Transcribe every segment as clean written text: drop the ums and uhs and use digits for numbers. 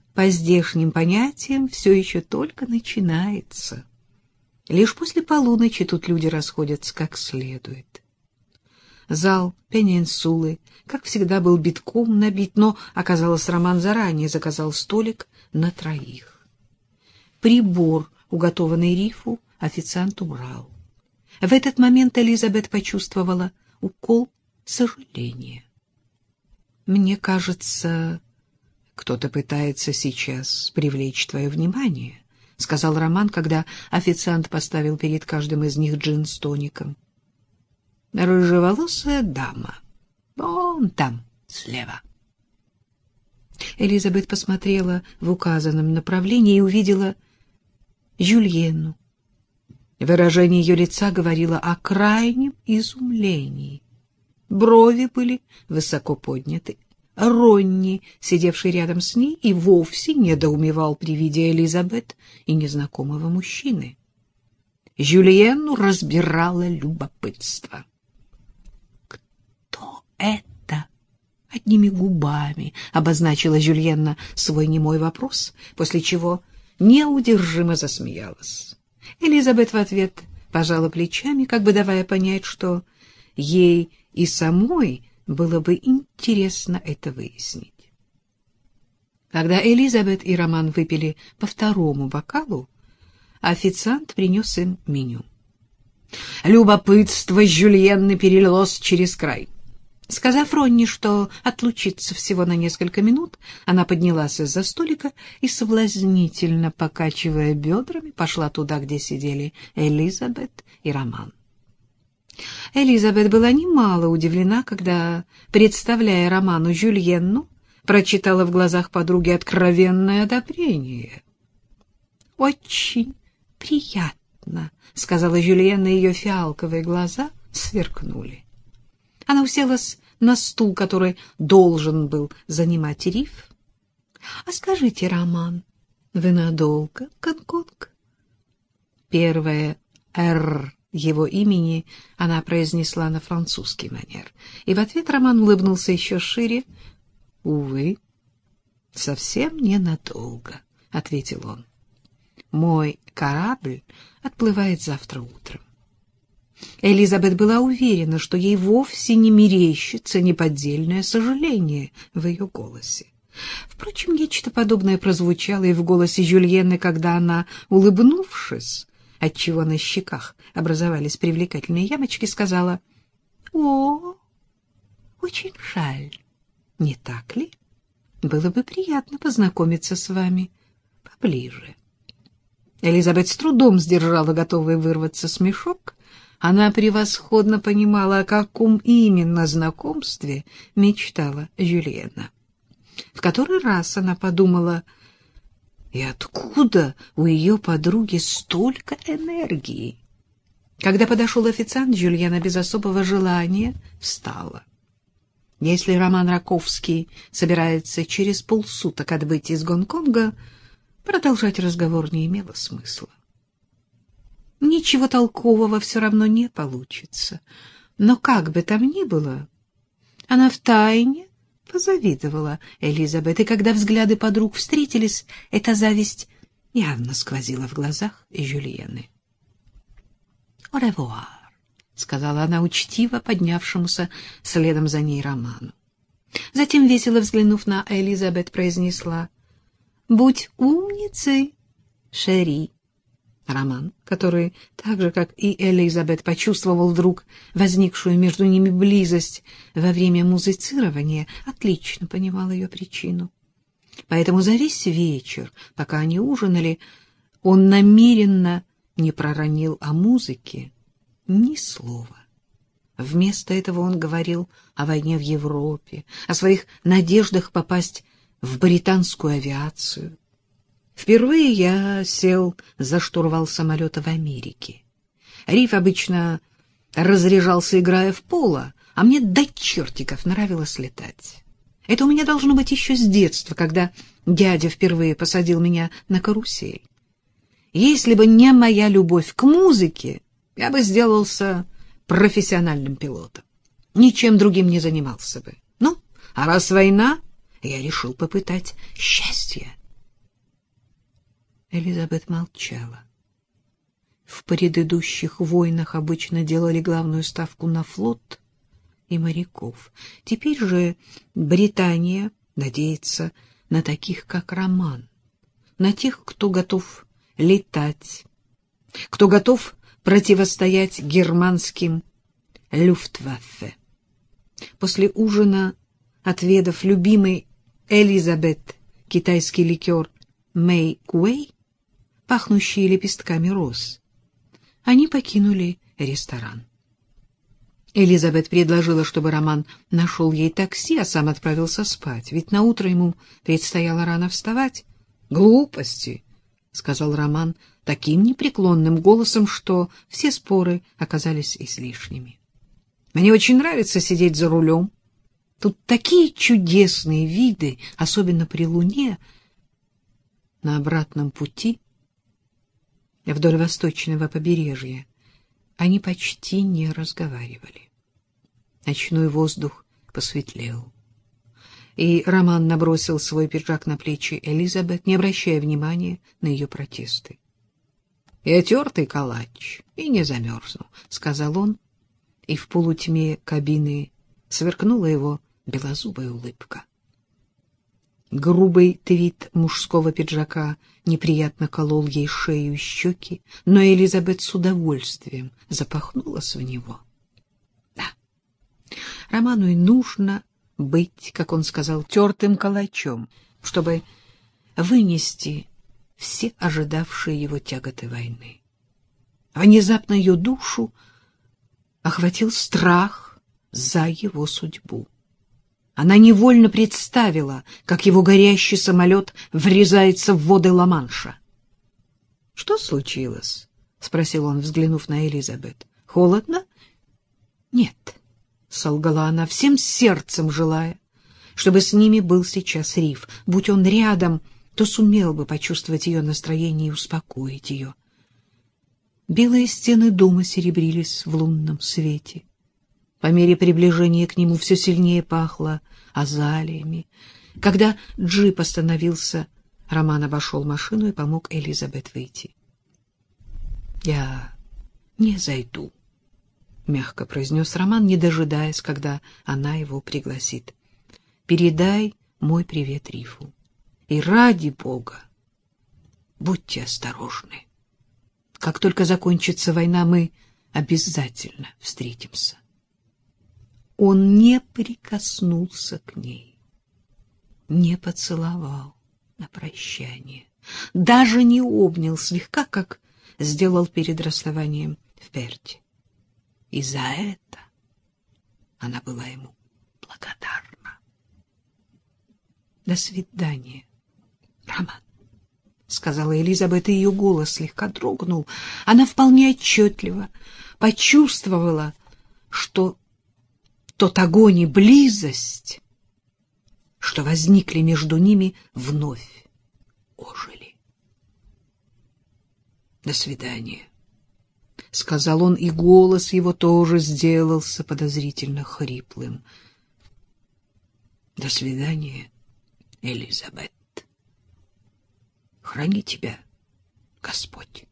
по здешним понятиям, все еще только начинается. Лишь после полуночи тут люди расходятся как следует. Зал Пенинсулы, как всегда, был битком набит, но, оказалось, Роман заранее заказал столик на 3. Прибор, уготованный Рифу, официант убрал. В этот момент Элизабет почувствовала укол сожаления. «Мне кажется, кто-то пытается сейчас привлечь твое внимание», — сказал Роман, когда официант поставил перед каждым из них джин с тоником. «Рыжеволосая дама. Вон там, слева». Элизабет посмотрела в указанном направлении и увидела Жюльенну. Выражение ее лица говорило о крайнем изумлении. Брови были высоко подняты. Ронни, сидевший рядом с ней, и вовсе недоумевал при виде Элизабет и незнакомого мужчины. Жюльенну разбирало любопытство. «Кто это?» — одними губами обозначила Жюльенна свой немой вопрос, после чего неудержимо засмеялась. Элизабет в ответ пожала плечами, как бы давая понять, что ей и самой было бы интересно это выяснить. Когда Элизабет и Роман выпили по 2-му бокалу, официант принес им меню. Любопытство Жюльенны перелилось через край. Сказав Ронни, что отлучится всего на несколько минут, она поднялась из-за столика и, соблазнительно покачивая бедрами, пошла туда, где сидели Элизабет и Роман. Элизабет была немало удивлена, когда, представляя Роману Жюльенну, прочитала в глазах подруги откровенное одобрение. «Очень приятно», — сказала Жюльенна, и ее фиалковые глаза сверкнули. Она уселась на стул, который должен был занимать Риф. — А скажите, Роман, вы надолго в Гонконг? Первое «Р» его имени она произнесла на французский манер, и в ответ Роман улыбнулся еще шире. — Увы, совсем ненадолго, — ответил он. — Мой корабль отплывает завтра утром. Элизабет была уверена, что ей вовсе не мерещится неподдельное сожаление в ее голосе. Впрочем, нечто подобное прозвучало и в голосе Жюльенны, когда она, улыбнувшись, отчего на щеках образовались привлекательные ямочки, сказала: «О, очень жаль, не так ли? Было бы приятно познакомиться с вами поближе». Элизабет с трудом сдержала готовый вырваться смешок. Она превосходно понимала, о каком именно знакомстве мечтала Жюльенна. В который раз она подумала: и откуда у ее подруги столько энергии? Когда подошел официант, Жюльенна без особого желания встала. Если Роман Раковский собирается через полсуток отбыть из Гонконга, продолжать разговор не имело смысла. Ничего толкового все равно не получится. Но как бы там ни было, она втайне позавидовала Элизабет, и когда взгляды подруг встретились, эта зависть явно сквозила в глазах Жюльенны. «Au revoir», — сказала она учтиво поднявшемуся следом за ней Роману. Затем, весело взглянув на Элизабет, произнесла: «Будь умницей, шери». Роман, который, так же, как и Элизабет, почувствовал вдруг возникшую между ними близость во время музицирования, отлично понимал ее причину. Поэтому за весь вечер, пока они ужинали, он намеренно не проронил о музыке ни слова. Вместо этого он говорил о войне в Европе, о своих надеждах попасть в британскую авиацию. Впервые я сел за штурвал самолета в Америке. Риф обычно разряжался, играя в поло, а мне до чертиков нравилось летать. Это у меня должно быть еще с детства, когда дядя впервые посадил меня на карусель. Если бы не моя любовь к музыке, я бы сделался профессиональным пилотом. Ничем другим не занимался бы. Ну, а раз война, я решил попытать счастье. Элизабет молчала. В предыдущих войнах обычно делали главную ставку на флот и моряков. Теперь же Британия надеется на таких, как Роман, на тех, кто готов летать, кто готов противостоять германским Люфтваффе. После ужина, отведав любимый Элизабет китайский ликер Мэй Куэй, пахнущий лепестками роз, они покинули ресторан. Элизабет предложила, чтобы Роман нашел ей такси, а сам отправился спать, ведь наутро ему предстояло рано вставать. «Глупости», — сказал Роман таким непреклонным голосом, что все споры оказались излишними. «Мне очень нравится сидеть за рулем. Тут такие чудесные виды, особенно при луне». На обратном пути вдоль восточного побережья они почти не разговаривали. Ночной воздух посветлел, и Роман набросил свой пиджак на плечи Элизабет, не обращая внимания на ее протесты. — Я тертый калач и не замерзну, — сказал он, и в полутьме кабины сверкнула его белозубая улыбка. Грубый твид мужского пиджака неприятно колол ей шею и щеки, но Элизабет с удовольствием запахнулась в него. Да, Роману и нужно быть, как он сказал, тертым калачом, чтобы вынести все ожидавшие его тяготы войны. Внезапно ее душу охватил страх за его судьбу. Она невольно представила, как его горящий самолет врезается в воды Ла-Манша. — Что случилось? — спросил он, взглянув на Элизабет. — Холодно? — Нет, — солгала она, всем сердцем желая, чтобы с ними был сейчас Риф. Будь он рядом, то сумел бы почувствовать ее настроение и успокоить ее. Белые стены дома серебрились в лунном свете. По мере приближения к нему все сильнее пахло азалиями. Когда джип остановился, Роман обошел машину и помог Элизабет выйти. — Я не зайду, — мягко произнес Роман, не дожидаясь, когда она его пригласит. — Передай мой привет Рифу. И ради Бога, будьте осторожны. Как только закончится война, мы обязательно встретимся. Он не прикоснулся к ней, не поцеловал на прощание, даже не обнял слегка, как сделал перед расставанием в Перте. И за это она была ему благодарна. «До свидания, Роман», — сказала Элизабет, и ее голос слегка дрогнул. Она вполне отчетливо почувствовала, что тот огонь и близость, что возникли между ними, вновь ожили. — До свидания, — сказал он, и голос его тоже сделался подозрительно хриплым. — До свидания, Элизабет. Храни тебя Господь.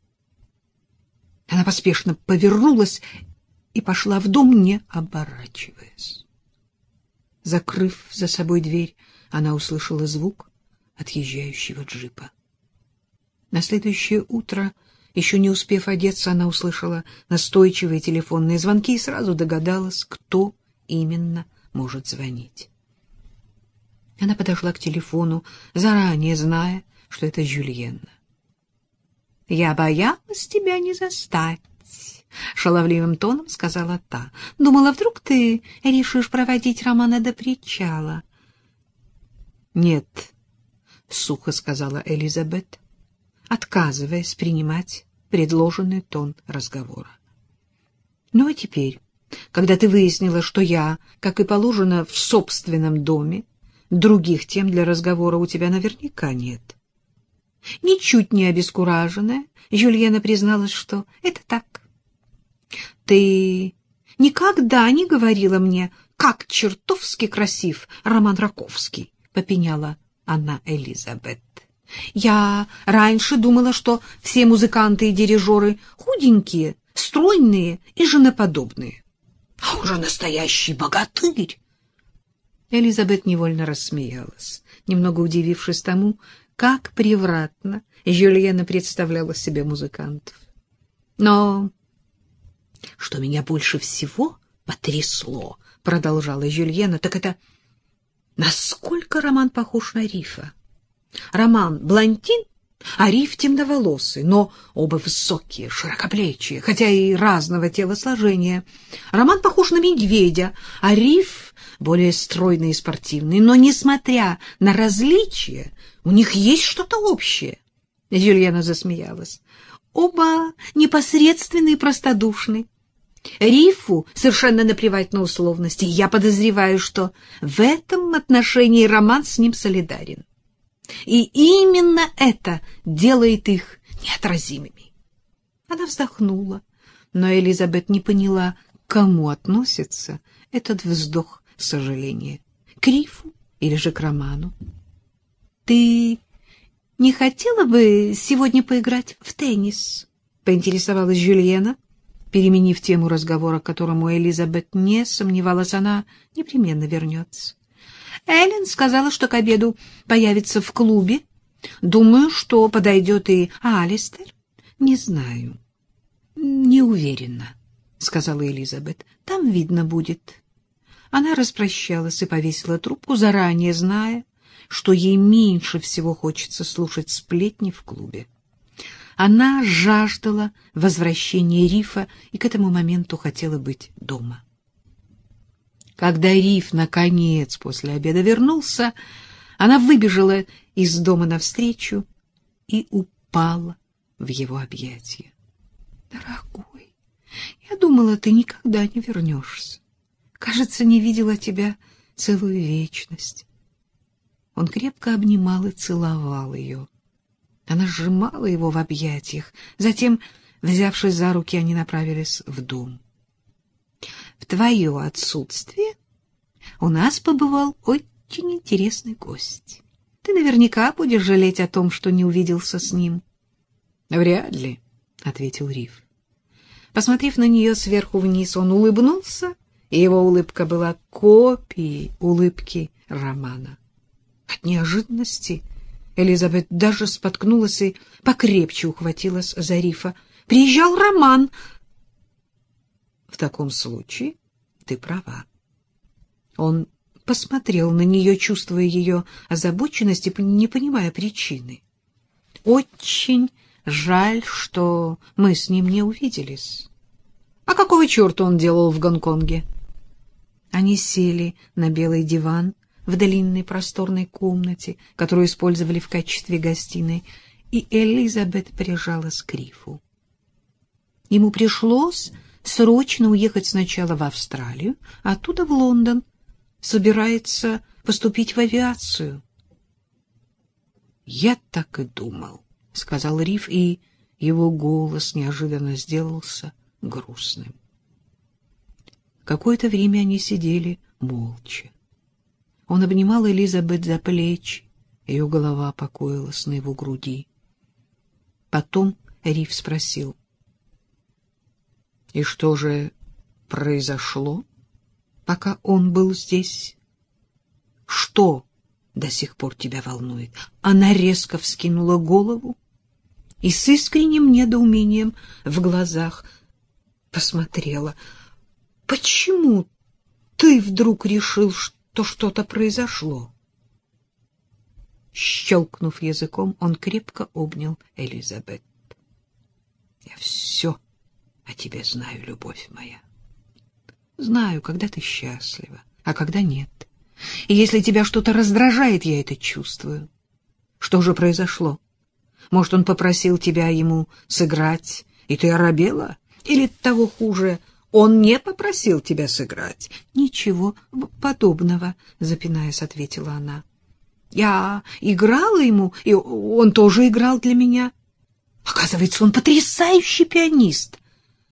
Она поспешно повернулась и пошла в дом, не оборачиваясь. Закрыв за собой дверь, она услышала звук отъезжающего джипа. На следующее утро, еще не успев одеться, она услышала настойчивые телефонные звонки и сразу догадалась, кто именно может звонить. Она подошла к телефону, заранее зная, что это Жюльенна. — Я боялась тебя не застать, — шаловливым тоном сказала та. — Думала, вдруг ты решишь проводить Романа до причала. — Нет, — сухо сказала Элизабет, отказываясь принимать предложенный тон разговора. — Ну а теперь, когда ты выяснила, что я, как и положено, в собственном доме, других тем для разговора у тебя наверняка нет. Ничуть не обескураженная, Жюльена призналась, что это так. Ты никогда не говорила мне, как чертовски красив Роман Раковский, — попеняла она Элизабет. Я раньше думала, что все музыканты и дирижеры худенькие, стройные и женоподобные. А он же настоящий богатырь. Элизабет невольно рассмеялась, немного удивившись тому, как превратно Жюльена представляла себе музыкантов. Но что меня больше всего потрясло, продолжала Жюльена, так это насколько Роман похож на Рифа. Роман блондин, а Риф темноволосый, но оба высокие, широкоплечие, хотя и разного телосложения. Роман похож на медведя, а Риф более стройный и спортивный, но, несмотря на различия, у них есть что-то общее. Жюльена засмеялась. Оба непосредственные и простодушны. Рифу совершенно наплевать на условности. Я подозреваю, что в этом отношении Роман с ним солидарен. И именно это делает их неотразимыми. Она вздохнула, но Элизабет не поняла, к кому относится этот вздох сожаления. К Рифу или же к Роману? — Ты не хотела бы сегодня поиграть в теннис? — поинтересовалась Жюльена, переменив тему разговора, к которому Элизабет не сомневалась, она непременно вернется. Эллен сказала, что к обеду появится в клубе. Думаю, что подойдет и Алистер. Не знаю. Не уверена, сказала Элизабет. Там видно будет. Она распрощалась и повесила трубку, заранее зная, что ей меньше всего хочется слушать сплетни в клубе. Она жаждала возвращения Рифа и к этому моменту хотела быть дома. Когда Риф, наконец, после обеда вернулся, она выбежала из дома навстречу и упала в его объятия. — Дорогой, я думала, ты никогда не вернешься. Кажется, не видела тебя целую вечность. Он крепко обнимал и целовал ее. Она сжимала его в объятиях. Затем, взявшись за руки, они направились в дом. В твое отсутствие у нас побывал очень интересный гость. Ты наверняка будешь жалеть о том, что не увиделся с ним. — Вряд ли, — ответил Риф. Посмотрев на нее сверху вниз, он улыбнулся, и его улыбка была копией улыбки Романа. От неожиданности Элизабет даже споткнулась и покрепче ухватилась за Рифа. — Приезжал Роман! — В таком случае ты права. Он посмотрел на нее, чувствуя ее озабоченность и не понимая причины. — Очень жаль, что мы с ним не увиделись. — А какого черта он делал в Гонконге? Они сели на белый диван в длинной просторной комнате, которую использовали в качестве гостиной, и Элизабет прижалась к Рифу. Ему пришлось срочно уехать сначала в Австралию, а оттуда в Лондон. Собирается поступить в авиацию. — Я так и думал, — сказал Риф, и его голос неожиданно сделался грустным. Какое-то время они сидели молча. Он обнимал Элизабет за плечи, ее голова покоилась на его груди. Потом Риф спросил: — И что же произошло, пока он был здесь? Что до сих пор тебя волнует? Она резко вскинула голову и с искренним недоумением в глазах посмотрела. — Почему ты вдруг решил, что что-то произошло? Щелкнув языком, он крепко обнял Элизабет. — Я все о тебе знаю, любовь моя. Знаю, когда ты счастлива, а когда нет. И если тебя что-то раздражает, я это чувствую. Что же произошло? Может, он попросил тебя ему сыграть, и ты оробела? Или того хуже, он не попросил тебя сыграть? Ничего подобного, запинаясь, ответила она. Я играла ему, и он тоже играл для меня. Оказывается, он потрясающий пианист.